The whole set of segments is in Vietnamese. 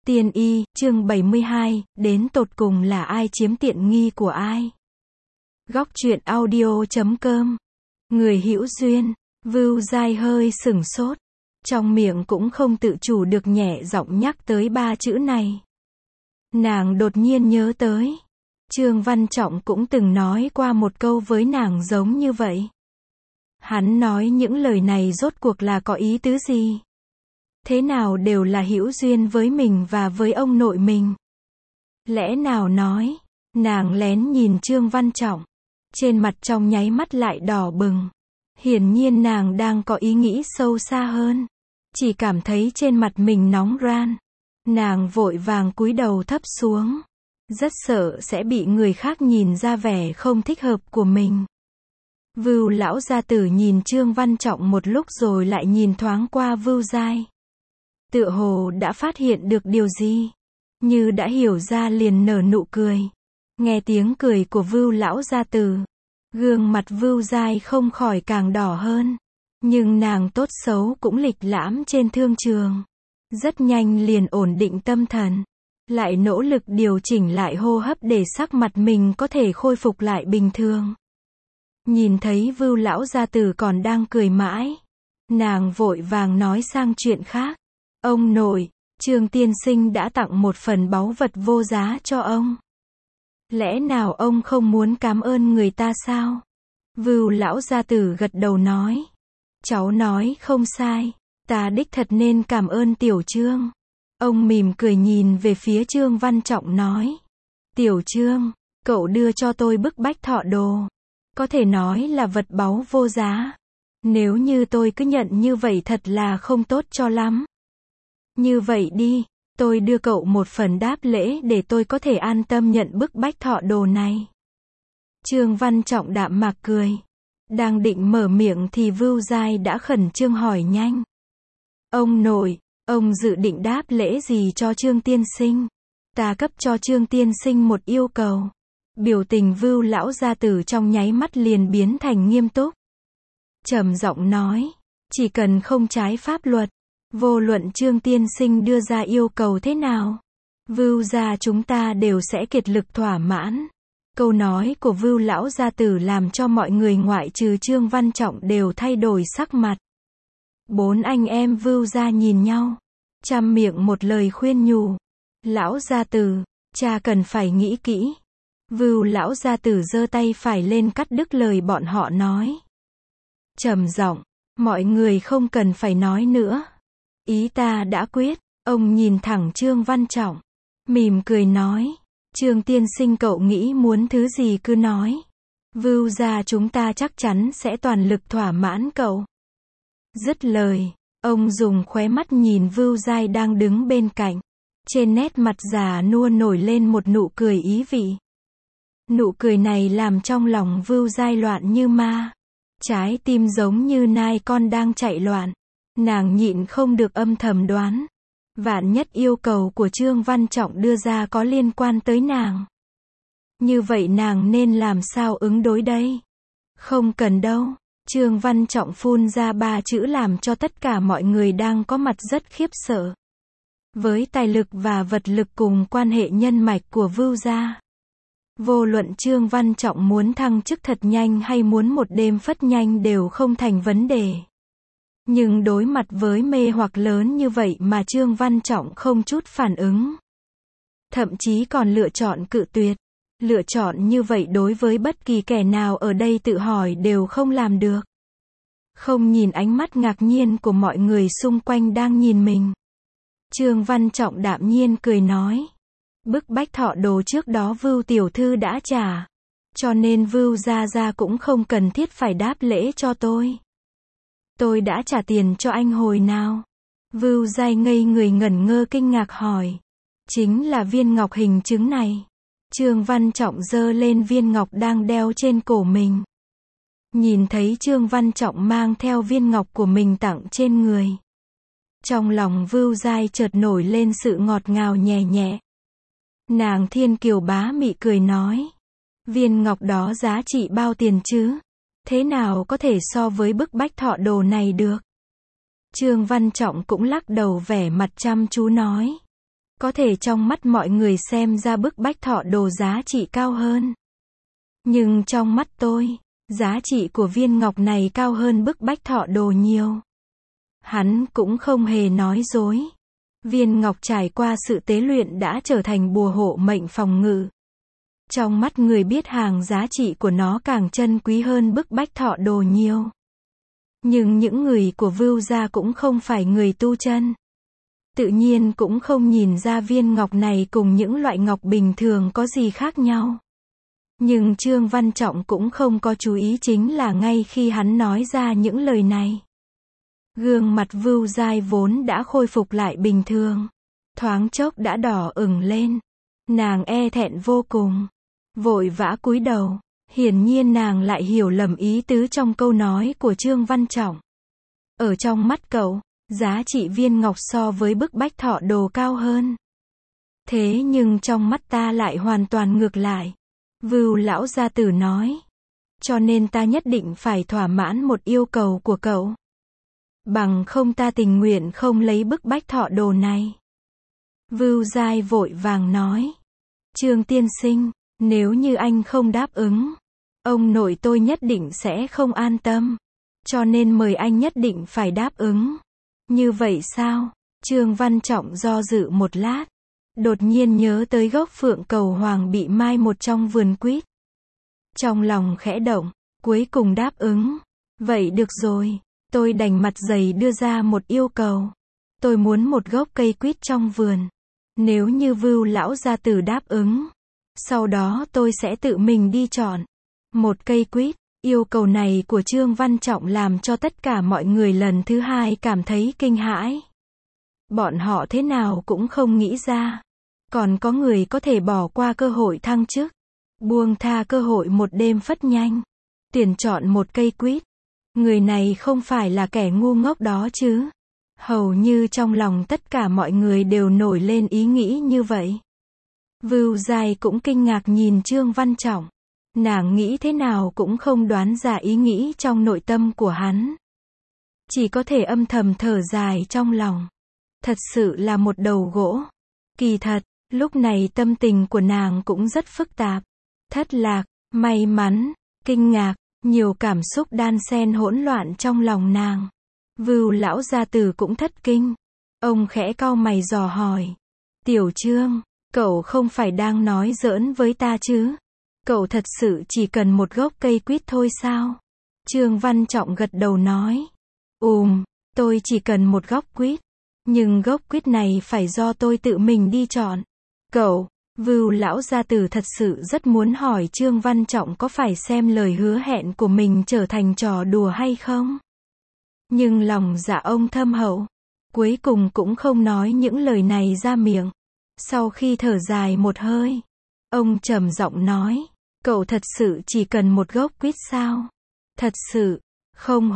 Tiên y, chương 72, đến tột cùng là ai chiếm tiện nghi của ai? Góc truyện audio.com. Người hữu duyên, Vưu Giai hơi sửng sốt. Trong miệng cũng không tự chủ được nhẹ giọng nhắc tới ba chữ này. Nàng đột nhiên nhớ tới. Trương Văn Trọng cũng từng nói qua một câu với nàng giống như vậy. Hắn nói những lời này rốt cuộc là có ý tứ gì? Thế nào đều là hữu duyên với mình và với ông nội mình. Lẽ nào nói, nàng lén nhìn Trương Văn Trọng. Trên mặt trong nháy mắt lại đỏ bừng. Hiển nhiên nàng đang có ý nghĩ sâu xa hơn. Chỉ cảm thấy trên mặt mình nóng ran. Nàng vội vàng cúi đầu thấp xuống. Rất sợ sẽ bị người khác nhìn ra vẻ không thích hợp của mình. Vưu lão gia tử nhìn Trương Văn Trọng một lúc rồi lại nhìn thoáng qua Vưu Giai. Tựa hồ đã phát hiện được điều gì. Như đã hiểu ra liền nở nụ cười. Nghe tiếng cười của Vưu lão gia tử. Gương mặt Vưu Giai không khỏi càng đỏ hơn. Nhưng nàng tốt xấu cũng lịch lãm trên thương trường. Rất nhanh liền ổn định tâm thần. Lại nỗ lực điều chỉnh lại hô hấp để sắc mặt mình có thể khôi phục lại bình thường. Nhìn thấy Vưu lão gia tử còn đang cười mãi. Nàng vội vàng nói sang chuyện khác. Ông nội, Trương tiên sinh đã tặng một phần báu vật vô giá cho ông. Lẽ nào ông không muốn cảm ơn người ta sao? Vưu lão gia tử gật đầu nói. Cháu nói không sai, ta đích thật nên cảm ơn Tiểu Trương. Ông mỉm cười nhìn về phía Trương Văn Trọng nói. Tiểu Trương, cậu đưa cho tôi bức bách thọ đồ. Có thể nói là vật báu vô giá. Nếu như tôi cứ nhận như vậy thật là không tốt cho lắm. Như vậy đi, tôi đưa cậu một phần đáp lễ để tôi có thể an tâm nhận bức bách thọ đồ này. Trương Văn Trọng đạm mạc cười. Đang định mở miệng thì Vưu Giai đã khẩn trương hỏi nhanh. Ông nội, ông dự định đáp lễ gì cho Trương tiên sinh? Ta cấp cho Trương tiên sinh một yêu cầu. Biểu tình Vưu lão gia tử trong nháy mắt liền biến thành nghiêm túc. Trầm giọng nói, chỉ cần không trái pháp luật, vô luận Trương tiên sinh đưa ra yêu cầu thế nào, Vưu gia chúng ta đều sẽ kiệt lực thỏa mãn. Câu nói của Vưu lão gia tử làm cho mọi người ngoại trừ Trương Văn Trọng đều thay đổi sắc mặt. Bốn anh em Vưu gia nhìn nhau, chăm miệng một lời khuyên nhủ. Lão gia tử, cha cần phải nghĩ kỹ. Vưu lão gia tử giơ tay phải lên cắt đứt lời bọn họ nói. Trầm giọng, mọi người không cần phải nói nữa. Ý ta đã quyết. Ông nhìn thẳng Trương Văn Trọng, mỉm cười nói. Trương tiên sinh cậu nghĩ muốn thứ gì cứ nói. Vưu gia chúng ta chắc chắn sẽ toàn lực thỏa mãn cậu. Dứt lời, ông dùng khóe mắt nhìn Vưu Giai đang đứng bên cạnh. Trên nét mặt già nua nổi lên một nụ cười ý vị. Nụ cười này làm trong lòng Vưu Giai loạn như ma. Trái tim giống như nai con đang chạy loạn. Nàng nhịn không được âm thầm đoán. Vạn nhất yêu cầu của Trương Văn Trọng đưa ra có liên quan tới nàng. Như vậy nàng nên làm sao ứng đối đây? Không cần đâu. Trương Văn Trọng phun ra ba chữ làm cho tất cả mọi người đang có mặt rất khiếp sợ. Với tài lực và vật lực cùng quan hệ nhân mạch của Vưu gia, vô luận Trương Văn Trọng muốn thăng chức thật nhanh hay muốn một đêm phất nhanh đều không thành vấn đề. Nhưng đối mặt với mê hoặc lớn như vậy mà Trương Văn Trọng không chút phản ứng. Thậm chí còn lựa chọn cự tuyệt. Lựa chọn như vậy đối với bất kỳ kẻ nào ở đây tự hỏi đều không làm được. Không nhìn ánh mắt ngạc nhiên của mọi người xung quanh đang nhìn mình. Trương Văn Trọng đạm nhiên cười nói. Bức bách thọ đồ trước đó Vưu tiểu thư đã trả. Cho nên Vưu gia cũng không cần thiết phải đáp lễ cho tôi. Tôi đã trả tiền cho anh hồi nào? Vưu Giai ngây người ngẩn ngơ kinh ngạc hỏi. Chính là viên ngọc hình chứng này. Trương Văn Trọng giơ lên viên ngọc đang đeo trên cổ mình. Nhìn thấy Trương Văn Trọng mang theo viên ngọc của mình tặng trên người. Trong lòng Vưu Giai chợt nổi lên sự ngọt ngào nhẹ nhẹ. Nàng thiên kiều bá mị cười nói. Viên ngọc đó giá trị bao tiền chứ? Thế nào có thể so với bức bách thọ đồ này được? Trương Văn Trọng cũng lắc đầu vẻ mặt chăm chú nói. Có thể trong mắt mọi người xem ra bức bách thọ đồ giá trị cao hơn. Nhưng trong mắt tôi, giá trị của viên ngọc này cao hơn bức bách thọ đồ nhiều. Hắn cũng không hề nói dối. Viên ngọc trải qua sự tế luyện đã trở thành bùa hộ mệnh phòng ngự. Trong mắt người biết hàng giá trị của nó càng chân quý hơn bức bách thọ đồ nhiều. Nhưng những người của Vưu gia cũng không phải người tu chân. Tự nhiên cũng không nhìn ra viên ngọc này cùng những loại ngọc bình thường có gì khác nhau. Nhưng Trương Văn Trọng cũng không có chú ý, chính là ngay khi hắn nói ra những lời này, gương mặt Vưu Giai vốn đã khôi phục lại bình thường, thoáng chốc đã đỏ ửng lên. Nàng e thẹn vô cùng, vội vã cúi đầu. Hiển nhiên nàng lại hiểu lầm ý tứ trong câu nói của Trương Văn Trọng. Ở trong mắt cậu, giá trị viên ngọc so với bức bách thọ đồ cao hơn. Thế nhưng trong mắt ta lại hoàn toàn ngược lại. Vưu lão gia tử nói. Cho nên ta nhất định phải thỏa mãn một yêu cầu của cậu. Bằng không ta tình nguyện không lấy bức bách thọ đồ này. Vưu Giai vội vàng nói. Trương tiên sinh, nếu như anh không đáp ứng, ông nội tôi nhất định sẽ không an tâm. Cho nên mời anh nhất định phải đáp ứng. Như vậy sao? Trương Văn Trọng do dự một lát. Đột nhiên nhớ tới gốc phượng cầu hoàng bị mai một trong vườn quýt. Trong lòng khẽ động, cuối cùng đáp ứng. Vậy được rồi, tôi đành mặt dày đưa ra một yêu cầu. Tôi muốn một gốc cây quýt trong vườn. Nếu như Vưu lão gia tử đáp ứng, sau đó tôi sẽ tự mình đi chọn một cây quýt. Yêu cầu này của Trương Văn Trọng làm cho tất cả mọi người lần thứ hai cảm thấy kinh hãi. Bọn họ thế nào cũng không nghĩ ra. Còn có người có thể bỏ qua cơ hội thăng chức, buông tha cơ hội một đêm phất nhanh, tuyển chọn một cây quýt. Người này không phải là kẻ ngu ngốc đó chứ. Hầu như trong lòng tất cả mọi người đều nổi lên ý nghĩ như vậy. Vưu Giai cũng kinh ngạc nhìn Trương Văn Trọng. Nàng nghĩ thế nào cũng không đoán ra ý nghĩ trong nội tâm của hắn. Chỉ có thể âm thầm thở dài trong lòng. Thật sự là một đầu gỗ. Kỳ thật, lúc này tâm tình của nàng cũng rất phức tạp. Thất lạc, may mắn, kinh ngạc, nhiều cảm xúc đan xen hỗn loạn trong lòng nàng. Vưu lão gia tử cũng thất kinh. Ông khẽ cau mày dò hỏi. Tiểu Trương, cậu không phải đang nói giỡn với ta chứ? Cậu thật sự chỉ cần một gốc cây quýt thôi sao? Trương Văn Trọng gật đầu nói. Tôi chỉ cần một gốc quýt. Nhưng gốc quýt này phải do tôi tự mình đi chọn. Cậu, Vưu lão gia tử thật sự rất muốn hỏi Trương Văn Trọng có phải xem lời hứa hẹn của mình trở thành trò đùa hay không? Nhưng lòng dạ ông thâm hậu, cuối cùng cũng không nói những lời này ra miệng. Sau khi thở dài một hơi, ông trầm giọng nói, cậu thật sự chỉ cần một gốc quýt sao? Thật sự, không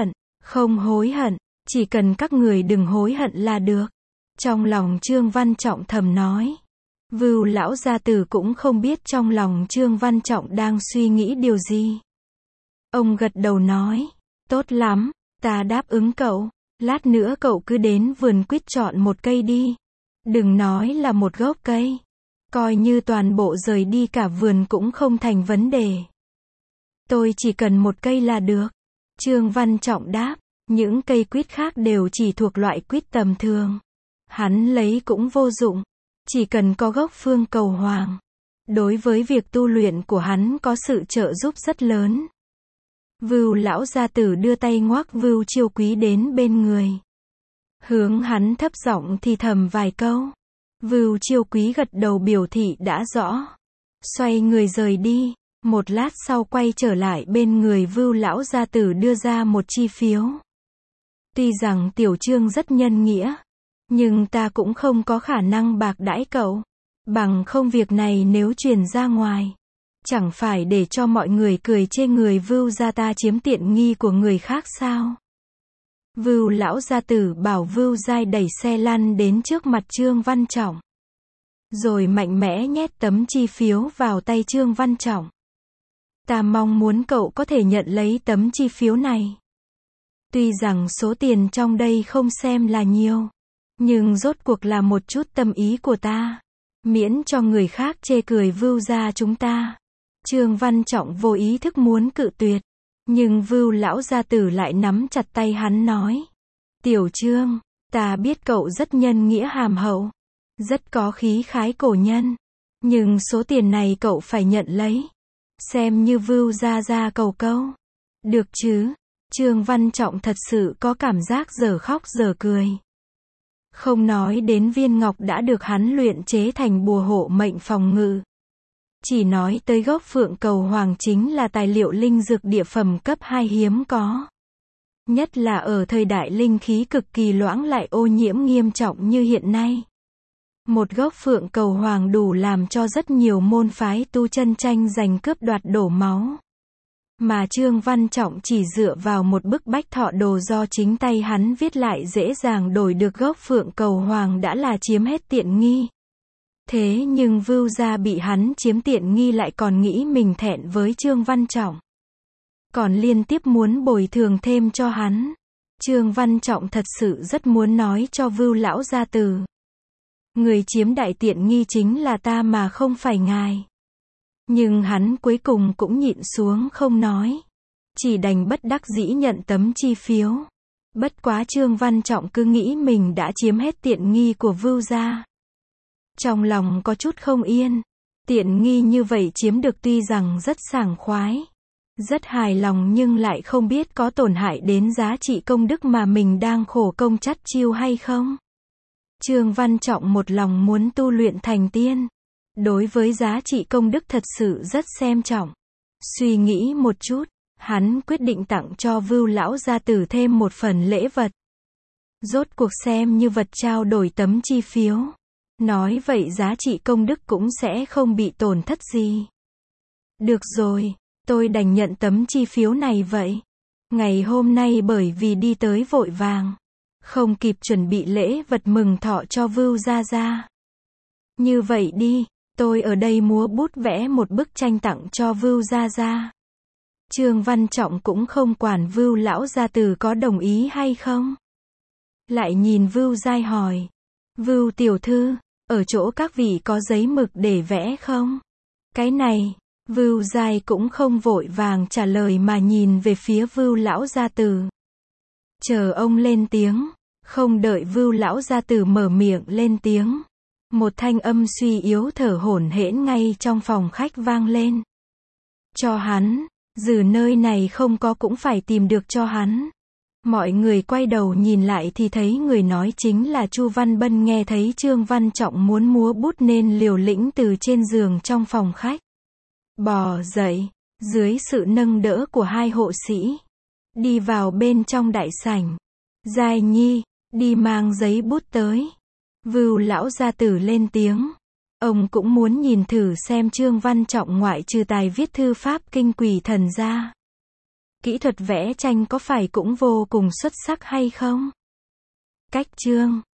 hối hận, chỉ cần các người đừng hối hận là được. Trong lòng Trương Văn Trọng thầm nói. Vưu lão gia tử cũng không biết trong lòng Trương Văn Trọng đang suy nghĩ điều gì. Ông gật đầu nói, tốt lắm, ta đáp ứng cậu. Lát nữa cậu cứ đến vườn quýt chọn một cây đi. Đừng nói là một gốc cây. Coi như toàn bộ rời đi cả vườn cũng không thành vấn đề. Tôi chỉ cần một cây là được. Trương Văn Trọng đáp, những cây quýt khác đều chỉ thuộc loại quýt tầm thường. Hắn lấy cũng vô dụng. Chỉ cần có gốc phương cầu hoàng. Đối với việc tu luyện của hắn có sự trợ giúp rất lớn. Vưu lão gia tử đưa tay ngoắc Vưu Chiêu Quý đến bên người. Hướng hắn thấp giọng thì thầm vài câu. Vưu Chiêu Quý gật đầu biểu thị đã rõ. Xoay người rời đi. Một lát sau quay trở lại bên người Vưu lão gia tử đưa ra một chi phiếu. Tuy rằng Tiểu Trương rất nhân nghĩa, nhưng ta cũng không có khả năng bạc đãi cậu. Bằng không việc này nếu truyền ra ngoài, chẳng phải để cho mọi người cười chê người Vưu gia ta chiếm tiện nghi của người khác sao? Vưu lão gia tử bảo Vưu Giai đẩy xe lăn đến trước mặt Trương Văn Trọng. Rồi mạnh mẽ nhét tấm chi phiếu vào tay Trương Văn Trọng. Ta mong muốn cậu có thể nhận lấy tấm chi phiếu này. Tuy rằng số tiền trong đây không xem là nhiều, Nhưng rốt cuộc là một chút tâm ý của ta. Miễn cho người khác chê cười Vưu gia chúng ta. Trương Văn Trọng vô ý thức muốn cự tuyệt. Nhưng Vưu lão gia tử lại nắm chặt tay hắn nói. Tiểu Trương, ta biết cậu rất nhân nghĩa hàm hậu. Rất có khí khái cổ nhân. Nhưng số tiền này cậu phải nhận lấy. Xem như Vưu gia gia cầu câu. Được chứ? Trương Văn Trọng thật sự có cảm giác dở khóc dở cười. Không nói đến viên ngọc đã được hắn luyện chế thành bùa hộ mệnh phòng ngự. Chỉ nói tới gốc phượng cầu hoàng chính là tài liệu linh dược địa phẩm cấp 2 hiếm có. Nhất là ở thời đại linh khí cực kỳ loãng lại ô nhiễm nghiêm trọng như hiện nay. Một gốc phượng cầu hoàng đủ làm cho rất nhiều môn phái tu chân tranh giành cướp đoạt đổ máu. Mà Trương Văn Trọng chỉ dựa vào một bức bách thọ đồ do chính tay hắn viết lại dễ dàng đổi được gốc phượng cầu hoàng đã là chiếm hết tiện nghi. Thế nhưng Vưu gia bị hắn chiếm tiện nghi lại còn nghĩ mình thẹn với Trương Văn Trọng. Còn liên tiếp muốn bồi thường thêm cho hắn. Trương Văn Trọng thật sự rất muốn nói cho Vưu lão gia tử. Người chiếm đại tiện nghi chính là ta mà không phải ngài. Nhưng hắn cuối cùng cũng nhịn xuống không nói. Chỉ đành bất đắc dĩ nhận tấm chi phiếu. Bất quá Trương Văn Trọng cứ nghĩ mình đã chiếm hết tiện nghi của Vưu gia. Trong lòng có chút không yên. Tiện nghi như vậy chiếm được tuy rằng rất sảng khoái. Rất hài lòng nhưng lại không biết có tổn hại đến giá trị công đức mà mình đang khổ công chắt chiu hay không. Trương Văn Trọng một lòng muốn tu luyện thành tiên. Đối với giá trị công đức thật sự rất xem trọng. Suy nghĩ một chút, hắn quyết định tặng cho Vưu lão gia tử thêm một phần lễ vật. Rốt cuộc xem như vật trao đổi tấm chi phiếu. Nói vậy giá trị công đức cũng sẽ không bị tổn thất gì. Được rồi, tôi đành nhận tấm chi phiếu này vậy. Ngày hôm nay bởi vì đi tới vội vàng, không kịp chuẩn bị lễ vật mừng thọ cho Vưu gia gia. Như vậy đi, tôi ở đây múa bút vẽ một bức tranh tặng cho Vưu gia gia. Trương Văn Trọng cũng không quản Vưu lão gia tử có đồng ý hay không. Lại nhìn Vưu Giai hỏi. Vưu tiểu thư, ở chỗ các vị có giấy mực để vẽ không? Cái này, Vưu Giai cũng không vội vàng trả lời mà nhìn về phía Vưu lão gia tử. Chờ ông lên tiếng, không đợi Vưu lão gia tử mở miệng lên tiếng. Một thanh âm suy yếu thở hổn hển ngay trong phòng khách vang lên. Cho hắn, dù nơi này không có cũng phải tìm được cho hắn. Mọi người quay đầu nhìn lại thì thấy người nói chính là Chu Văn Bân. Nghe thấy Trương Văn Trọng muốn múa bút nên liều lĩnh từ trên giường trong phòng khách bò dậy, dưới sự nâng đỡ của hai hộ sĩ, đi vào bên trong đại sảnh. Giai Nhi, đi mang giấy bút tới. Vưu lão gia tử lên tiếng. Ông cũng muốn nhìn thử xem Trương Văn Trọng ngoại trừ tài viết thư pháp kinh quỷ thần ra, kỹ thuật vẽ tranh có phải cũng vô cùng xuất sắc hay không? Cách Trương